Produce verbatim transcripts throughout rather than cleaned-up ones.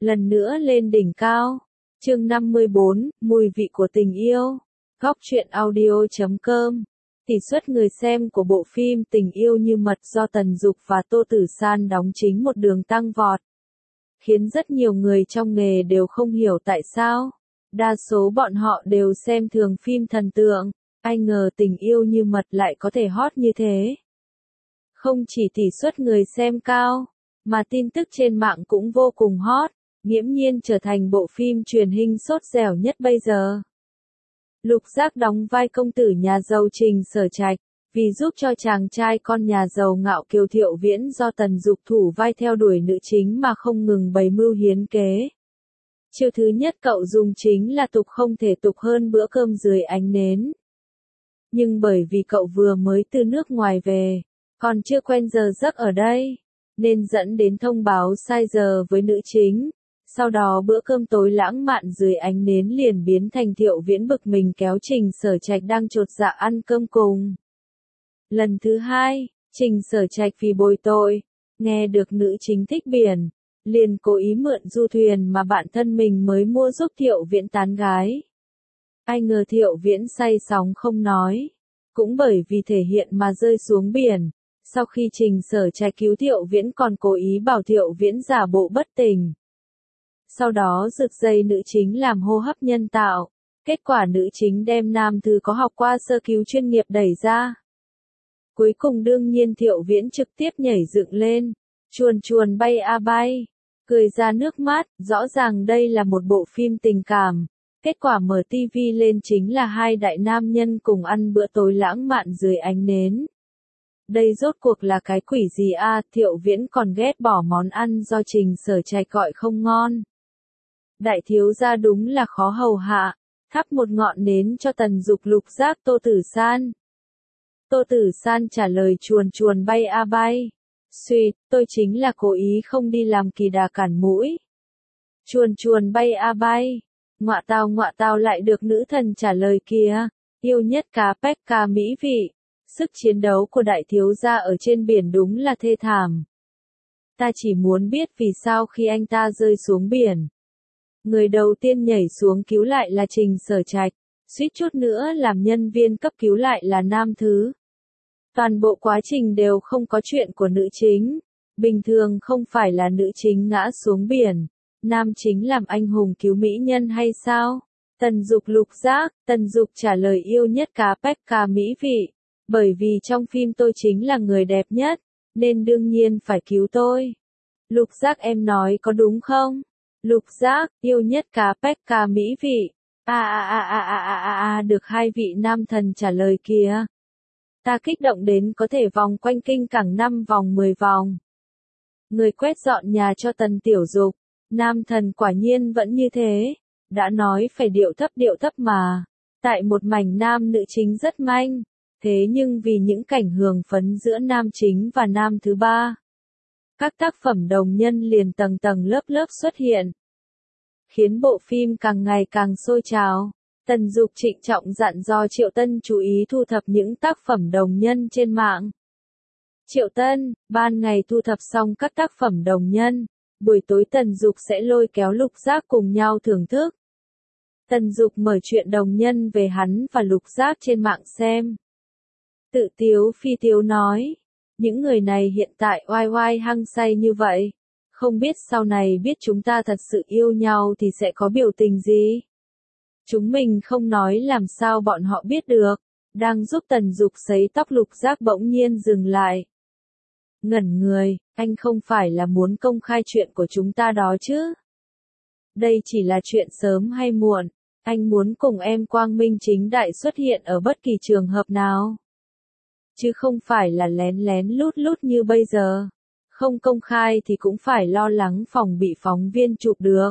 lần nữa lên đỉnh cao. Chương năm mươi bốn, mùi vị của tình yêu. Góc truyện audio chấm com. Tỷ suất người xem của bộ phim Tình yêu như mật do Tần Dục và Tô Tử San đóng chính một đường tăng vọt, khiến rất nhiều người trong nghề đều không hiểu tại sao. Đa số bọn họ đều xem thường phim thần tượng, ai ngờ Tình yêu như mật lại có thể hot như thế. Không chỉ tỷ suất người xem cao, mà tin tức trên mạng cũng vô cùng hot, nghiễm nhiên trở thành bộ phim truyền hình sốt dẻo nhất bây giờ. Lục Giác đóng vai công tử nhà giàu Trình Sở Trạch, vì giúp cho chàng trai con nhà giàu ngạo kiều Thiệu Viễn do Tần Dục thủ vai theo đuổi nữ chính mà không ngừng bày mưu hiến kế. Chiêu thứ nhất cậu dùng chính là tục không thể tục hơn bữa cơm dưới ánh nến. Nhưng bởi vì cậu vừa mới từ nước ngoài về, còn chưa quen giờ giấc ở đây, nên dẫn đến thông báo sai giờ với nữ chính. Sau đó bữa cơm tối lãng mạn dưới ánh nến liền biến thành Thiệu Viễn bực mình kéo Trình Sở Trạch đang chột dạ ăn cơm cùng. Lần thứ hai, Trình Sở Trạch vì bồi tội, nghe được nữ chính thích biển, liền cố ý mượn du thuyền mà bạn thân mình mới mua giúp Thiệu Viễn tán gái. Ai ngờ Thiệu Viễn say sóng không nói, cũng bởi vì thể hiện mà rơi xuống biển. Sau khi Trình Sở Trạch cứu Thiệu Viễn còn cố ý bảo Thiệu Viễn giả bộ bất tỉnh. Sau đó giật dây nữ chính làm hô hấp nhân tạo, kết quả nữ chính đem nam thứ có học qua sơ cứu chuyên nghiệp đẩy ra. Cuối cùng đương nhiên Thiệu Viễn trực tiếp nhảy dựng lên, chuồn chuồn bay a bay, cười ra nước mắt, rõ ràng đây là một bộ phim tình cảm. Kết quả mở tivi lên chính là hai đại nam nhân cùng ăn bữa tối lãng mạn dưới ánh nến. Đây rốt cuộc là cái quỷ gì a? À, Thiệu Viễn còn ghét bỏ món ăn do Trình Sở Trạch gọi không ngon. Đại thiếu gia đúng là khó hầu hạ, thắp một ngọn nến cho Tần Dục, Lục Giác, Tô Tử San. Tô Tử San trả lời chuồn chuồn bay a bay. Suýt, tôi chính là cố ý không đi làm kỳ đà cản mũi. Chuồn chuồn bay a bay. Ngọa tao ngọa tao lại được nữ thần trả lời kìa. Yêu nhất cá pếch cá mỹ vị. Sức chiến đấu của đại thiếu gia ở trên biển đúng là thê thảm. Ta chỉ muốn biết vì sao khi anh ta rơi xuống biển, người đầu tiên nhảy xuống cứu lại là Trình Sở Trạch, suýt chút nữa làm nhân viên cấp cứu lại là nam thứ. Toàn bộ quá trình đều không có chuyện của nữ chính. Bình thường không phải là nữ chính ngã xuống biển, nam chính làm anh hùng cứu mỹ nhân hay sao? Tần Dục, Lục Giác. Tần Dục trả lời yêu nhất cá pếch cá mỹ vị. Bởi vì trong phim tôi chính là người đẹp nhất, nên đương nhiên phải cứu tôi. Lục Giác em nói có đúng không? Lục Giác, yêu nhất cá pếch cá mỹ vị. A a a a a a a a được hai vị nam thần trả lời kìa. Ta kích động đến có thể vòng quanh kinh cảng năm vòng mười vòng. Người quét dọn nhà cho Tần Tiểu Dục, nam thần quả nhiên vẫn như thế. Đã nói phải điệu thấp điệu thấp mà. Tại một mảnh nam nữ chính rất manh. Thế nhưng vì những cảnh hưởng phấn giữa nam chính và nam thứ ba, các tác phẩm đồng nhân liền tầng tầng lớp lớp xuất hiện, khiến bộ phim càng ngày càng sôi trào. Tần Dục trịnh trọng dặn dò Triệu Tân chú ý thu thập những tác phẩm đồng nhân trên mạng. Triệu Tân, ban ngày thu thập xong các tác phẩm đồng nhân, buổi tối Tần Dục sẽ lôi kéo Lục Giác cùng nhau thưởng thức. Tần Dục mở chuyện đồng nhân về hắn và Lục Giác trên mạng xem. Tự tiếu phi tiếu nói, những người này hiện tại oai oai hăng say như vậy, không biết sau này biết chúng ta thật sự yêu nhau thì sẽ có biểu tình gì. Chúng mình không nói làm sao bọn họ biết được. Đang giúp Tần Dục sấy tóc, Lục Giác bỗng nhiên dừng lại. Ngẩn người, anh không phải là muốn công khai chuyện của chúng ta đó chứ? Đây chỉ là chuyện sớm hay muộn, anh muốn cùng em quang minh chính đại xuất hiện ở bất kỳ trường hợp nào. Chứ không phải là lén lén lút lút như bây giờ. Không công khai thì cũng phải lo lắng phòng bị phóng viên chụp được.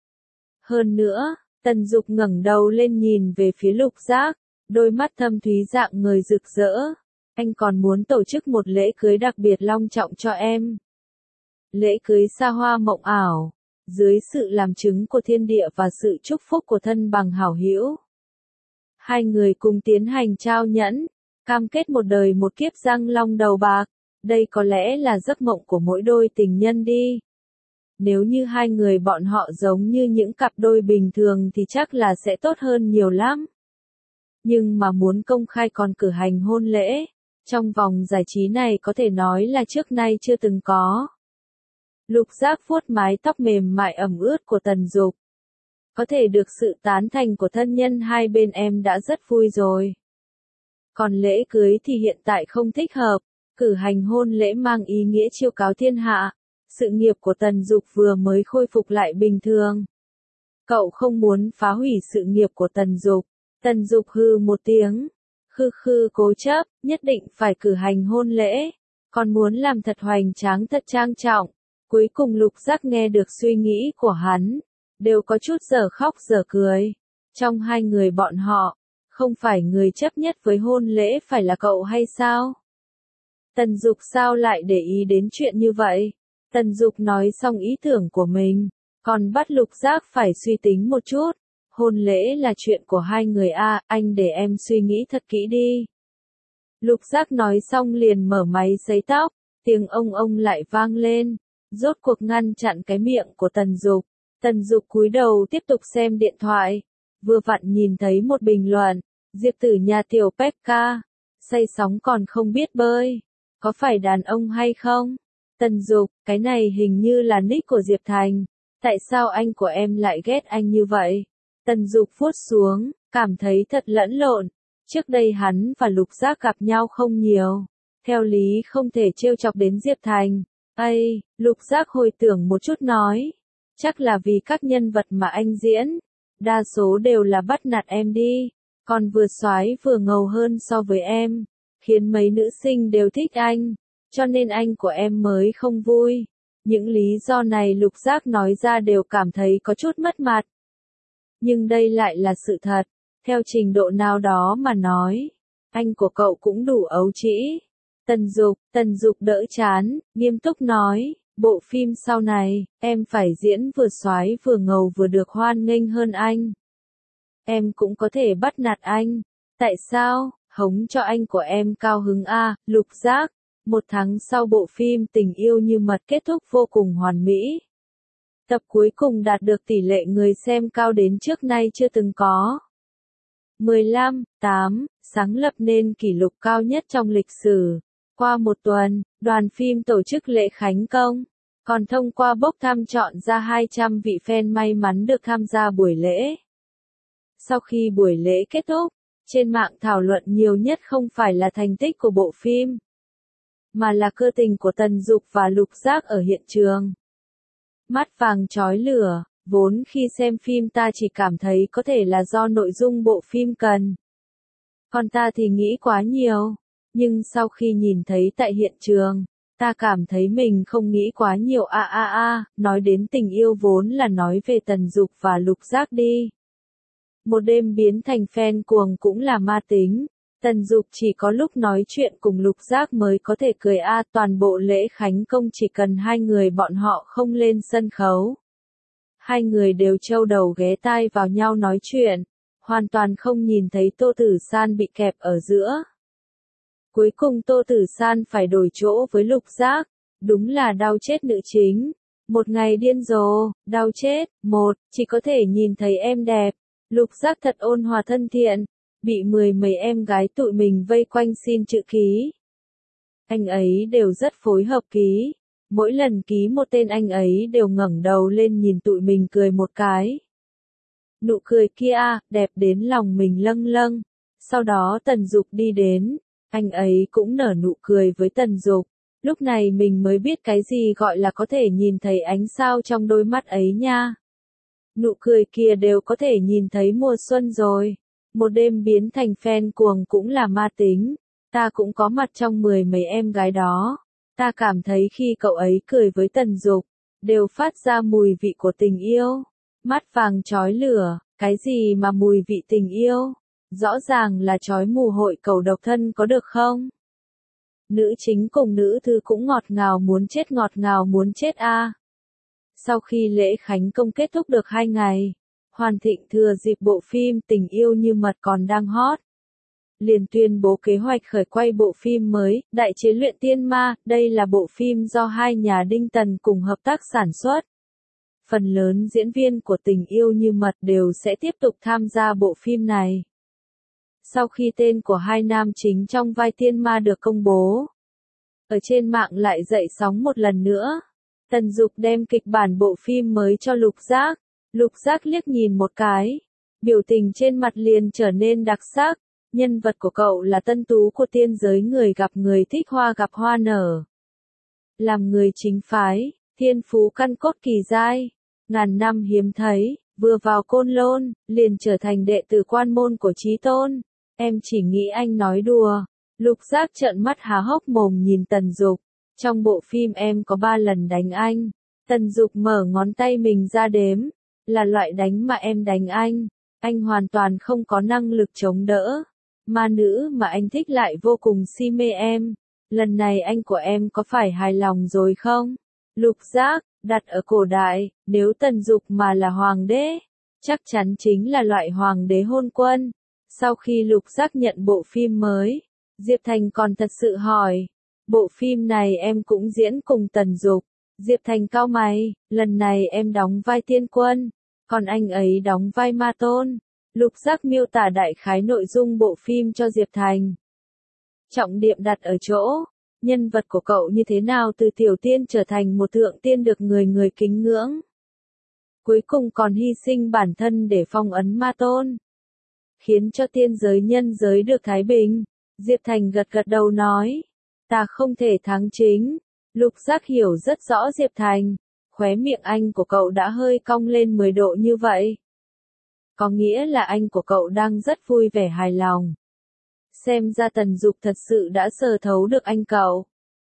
Hơn nữa, Tần Dục ngẩng đầu lên nhìn về phía Lục Giác, đôi mắt thâm thúy dạng người rực rỡ. Anh còn muốn tổ chức một lễ cưới đặc biệt long trọng cho em. Lễ cưới xa hoa mộng ảo, dưới sự làm chứng của thiên địa và sự chúc phúc của thân bằng hảo hữu. Hai người cùng tiến hành trao nhẫn, cam kết một đời một kiếp răng long đầu bạc. Đây có lẽ là giấc mộng của mỗi đôi tình nhân đi. Nếu như hai người bọn họ giống như những cặp đôi bình thường thì chắc là sẽ tốt hơn nhiều lắm. Nhưng mà muốn công khai còn cử hành hôn lễ, trong vòng giải trí này có thể nói là trước nay chưa từng có. Lục Giác vuốt mái tóc mềm mại ẩm ướt của Tần Dục. Có thể được sự tán thành của thân nhân hai bên em đã rất vui rồi. Còn lễ cưới thì hiện tại không thích hợp, cử hành hôn lễ mang ý nghĩa chiêu cáo thiên hạ. Sự nghiệp của Tần Dục vừa mới khôi phục lại bình thường. Cậu không muốn phá hủy sự nghiệp của Tần Dục. Tần Dục hừ một tiếng. Khư khư cố chấp, nhất định phải cử hành hôn lễ. Còn muốn làm thật hoành tráng thật trang trọng. Cuối cùng Lục Giác nghe được suy nghĩ của hắn. Đều có chút giờ khóc giờ cười. Trong hai người bọn họ, không phải người chấp nhất với hôn lễ phải là cậu hay sao? Tần Dục sao lại để ý đến chuyện như vậy? Tần Dục nói xong ý tưởng của mình, còn bắt Lục Giác phải suy tính một chút. Hôn lễ là chuyện của hai người a, anh để em suy nghĩ thật kỹ đi. Lục Giác nói xong liền mở máy sấy tóc, tiếng ông ông lại vang lên, rốt cuộc ngăn chặn cái miệng của Tần Dục. Tần Dục cúi đầu tiếp tục xem điện thoại, vừa vặn nhìn thấy một bình luận, Diệp Tử nhà tiểu Pekka, say sóng còn không biết bơi, có phải đàn ông hay không? Tần Dục, cái này hình như là nick của Diệp Thành, tại sao anh của em lại ghét anh như vậy? Tần Dục vuốt xuống, cảm thấy thật lẫn lộn, trước đây hắn và Lục Giác gặp nhau không nhiều, theo lý không thể trêu chọc đến Diệp Thành. Ây, Lục Giác hồi tưởng một chút nói, chắc là vì các nhân vật mà anh diễn, đa số đều là bắt nạt em đi, còn vừa soái vừa ngầu hơn so với em, khiến mấy nữ sinh đều thích anh. Cho nên anh của em mới không vui. Những lý do này Lục Giác nói ra đều cảm thấy có chút mất mặt. Nhưng đây lại là sự thật. Theo trình độ nào đó mà nói, anh của cậu cũng đủ ấu trĩ. Tần Dục, Tần Dục đỡ chán, nghiêm túc nói, bộ phim sau này, em phải diễn vừa soái vừa ngầu vừa được hoan nghênh hơn anh. Em cũng có thể bắt nạt anh. Tại sao? Hống cho anh của em cao hứng a, Lục Giác. Một tháng sau bộ phim Tình yêu như mật kết thúc vô cùng hoàn mỹ. Tập cuối cùng đạt được tỷ lệ người xem cao đến trước nay chưa từng có. mười lăm phẩy tám, sáng lập nên kỷ lục cao nhất trong lịch sử. Qua một tuần, đoàn phim tổ chức lễ khánh công, còn thông qua bốc thăm chọn ra hai trăm vị fan may mắn được tham gia buổi lễ. Sau khi buổi lễ kết thúc, trên mạng thảo luận nhiều nhất không phải là thành tích của bộ phim, mà là cơ tình của Tần Dục và Lục Giác ở hiện trường. Mắt vàng chói lửa, vốn khi xem phim ta chỉ cảm thấy có thể là do nội dung bộ phim cần. Còn ta thì nghĩ quá nhiều, nhưng sau khi nhìn thấy tại hiện trường, ta cảm thấy mình không nghĩ quá nhiều a a a, nói đến tình yêu vốn là nói về Tần Dục và Lục Giác đi. Một đêm biến thành fan cuồng cũng là ma tính. Tần Dục chỉ có lúc nói chuyện cùng Lục Giác mới có thể cười a, toàn bộ lễ khánh công chỉ cần hai người bọn họ không lên sân khấu. Hai người đều trâu đầu ghé tai vào nhau nói chuyện, hoàn toàn không nhìn thấy Tô Tử San bị kẹp ở giữa. Cuối cùng Tô Tử San phải đổi chỗ với Lục Giác, đúng là đau chết nữ chính. Một ngày điên rồ, đau chết, một, chỉ có thể nhìn thấy em đẹp. Lục Giác thật ôn hòa thân thiện, bị mười mấy em gái tụi mình vây quanh xin chữ ký. Anh ấy đều rất phối hợp ký, mỗi lần ký một tên anh ấy đều ngẩng đầu lên nhìn tụi mình cười một cái. Nụ cười kia, đẹp đến lòng mình lâng lâng. Sau đó Tần Dục đi đến, anh ấy cũng nở nụ cười với Tần Dục. Lúc này mình mới biết cái gì gọi là có thể nhìn thấy ánh sao trong đôi mắt ấy nha. Nụ cười kia đều có thể nhìn thấy mùa xuân rồi. Một đêm biến thành fan cuồng cũng là ma tính. Ta cũng có mặt trong mười mấy em gái đó. Ta cảm thấy khi cậu ấy cười với Tần Dục, đều phát ra mùi vị của tình yêu. Mắt vàng chói lửa, cái gì mà mùi vị tình yêu? Rõ ràng là chói mù hội cầu độc thân có được không? Nữ chính cùng nữ thư cũng ngọt ngào muốn chết ngọt ngào muốn chết a. À. Sau khi lễ khánh công kết thúc được hai ngày, Hoàn Thịnh thừa dịp bộ phim Tình yêu như mật còn đang hot, liền tuyên bố kế hoạch khởi quay bộ phim mới, Đại chế luyện tiên ma. Đây là bộ phim do hai nhà Đinh Tần cùng hợp tác sản xuất, phần lớn diễn viên của Tình yêu như mật đều sẽ tiếp tục tham gia bộ phim này. Sau khi tên của hai nam chính trong vai tiên ma được công bố, ở trên mạng lại dậy sóng một lần nữa. Tần Dục đem kịch bản bộ phim mới cho Lục Giác. Lục Giác liếc nhìn một cái, biểu tình trên mặt liền trở nên đặc sắc. Nhân vật của cậu là tân tú của tiên giới, người gặp người thích hoa gặp hoa nở. Làm người chính phái, thiên phú căn cốt kỳ giai, ngàn năm hiếm thấy, vừa vào Côn Lôn, liền trở thành đệ tử quan môn của Chí Tôn. Em chỉ nghĩ anh nói đùa. Lục Giác trợn mắt há hốc mồm nhìn Tần Dục. Trong bộ phim em có ba lần đánh anh. Tần Dục mở ngón tay mình ra đếm. Là loại đánh mà em đánh anh. Anh hoàn toàn không có năng lực chống đỡ. Ma nữ mà anh thích lại vô cùng si mê em. Lần này anh của em có phải hài lòng rồi không? Lục Giác, đặt ở cổ đại, nếu Tần Dục mà là hoàng đế, chắc chắn chính là loại hoàng đế hôn quân. Sau khi Lục Giác nhận bộ phim mới, Diệp Thành còn thật sự hỏi, bộ phim này em cũng diễn cùng Tần Dục. Diệp Thành cau mày, lần này em đóng vai tiên quân, còn anh ấy đóng vai ma tôn. Lục Giác miêu tả đại khái nội dung bộ phim cho Diệp Thành. Trọng điểm đặt ở chỗ, nhân vật của cậu như thế nào từ tiểu tiên trở thành một thượng tiên được người người kính ngưỡng. Cuối cùng còn hy sinh bản thân để phong ấn ma tôn, khiến cho tiên giới nhân giới được thái bình. Diệp Thành gật gật đầu nói, ta không thể thắng chính. Lục Giác hiểu rất rõ Diệp Thành, khóe miệng anh của cậu đã hơi cong lên mười độ như vậy. Có nghĩa là anh của cậu đang rất vui vẻ hài lòng. Xem ra Tần Dục thật sự đã sờ thấu được anh cậu.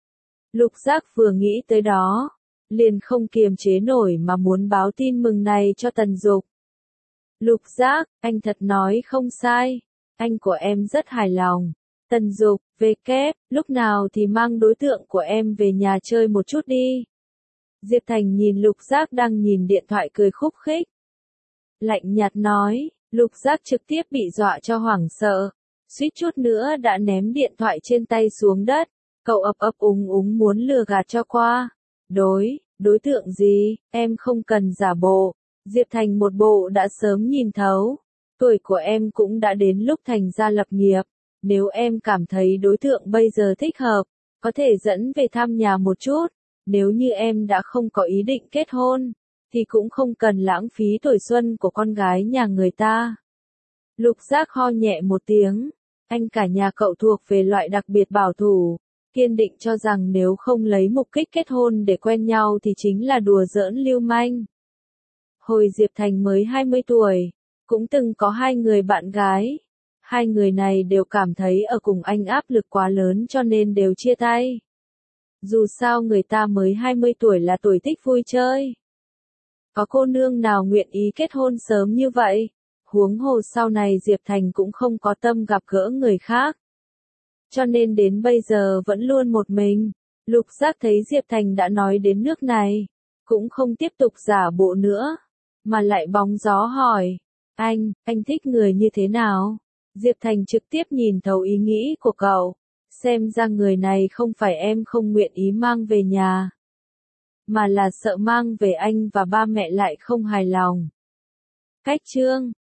Lục Giác vừa nghĩ tới đó, liền không kiềm chế nổi mà muốn báo tin mừng này cho Tần Dục. Lục Giác, anh thật nói không sai, anh của em rất hài lòng. Tần Dục, về kép, lúc nào thì mang đối tượng của em về nhà chơi một chút đi. Diệp Thành nhìn Lục Giác đang nhìn điện thoại cười khúc khích. Lạnh nhạt nói, Lục Giác trực tiếp bị dọa cho hoảng sợ, suýt chút nữa đã ném điện thoại trên tay xuống đất. Cậu ấp ấp úng úng muốn lừa gạt cho qua. Đối, đối tượng gì, em không cần giả bộ. Diệp Thành một bộ đã sớm nhìn thấu. Tuổi của em cũng đã đến lúc thành gia lập nghiệp. Nếu em cảm thấy đối tượng bây giờ thích hợp, có thể dẫn về thăm nhà một chút. Nếu như em đã không có ý định kết hôn, thì cũng không cần lãng phí tuổi xuân của con gái nhà người ta. Lục Giác ho nhẹ một tiếng. Anh cả nhà cậu thuộc về loại đặc biệt bảo thủ, kiên định cho rằng nếu không lấy mục đích kết hôn để quen nhau thì chính là đùa giỡn lưu manh. Hồi Diệp Thành mới hai mươi tuổi, cũng từng có hai người bạn gái. Hai người này đều cảm thấy ở cùng anh áp lực quá lớn cho nên đều chia tay. Dù sao người ta mới hai mươi tuổi là tuổi thích vui chơi. Có cô nương nào nguyện ý kết hôn sớm như vậy? Huống hồ sau này Diệp Thành cũng không có tâm gặp gỡ người khác. Cho nên đến bây giờ vẫn luôn một mình. Lục Giác thấy Diệp Thành đã nói đến nước này, cũng không tiếp tục giả bộ nữa, mà lại bóng gió hỏi, anh, anh thích người như thế nào? Diệp Thành trực tiếp nhìn thấu ý nghĩ của cậu, xem ra người này không phải em không nguyện ý mang về nhà, mà là sợ mang về anh và ba mẹ lại không hài lòng. Cách chương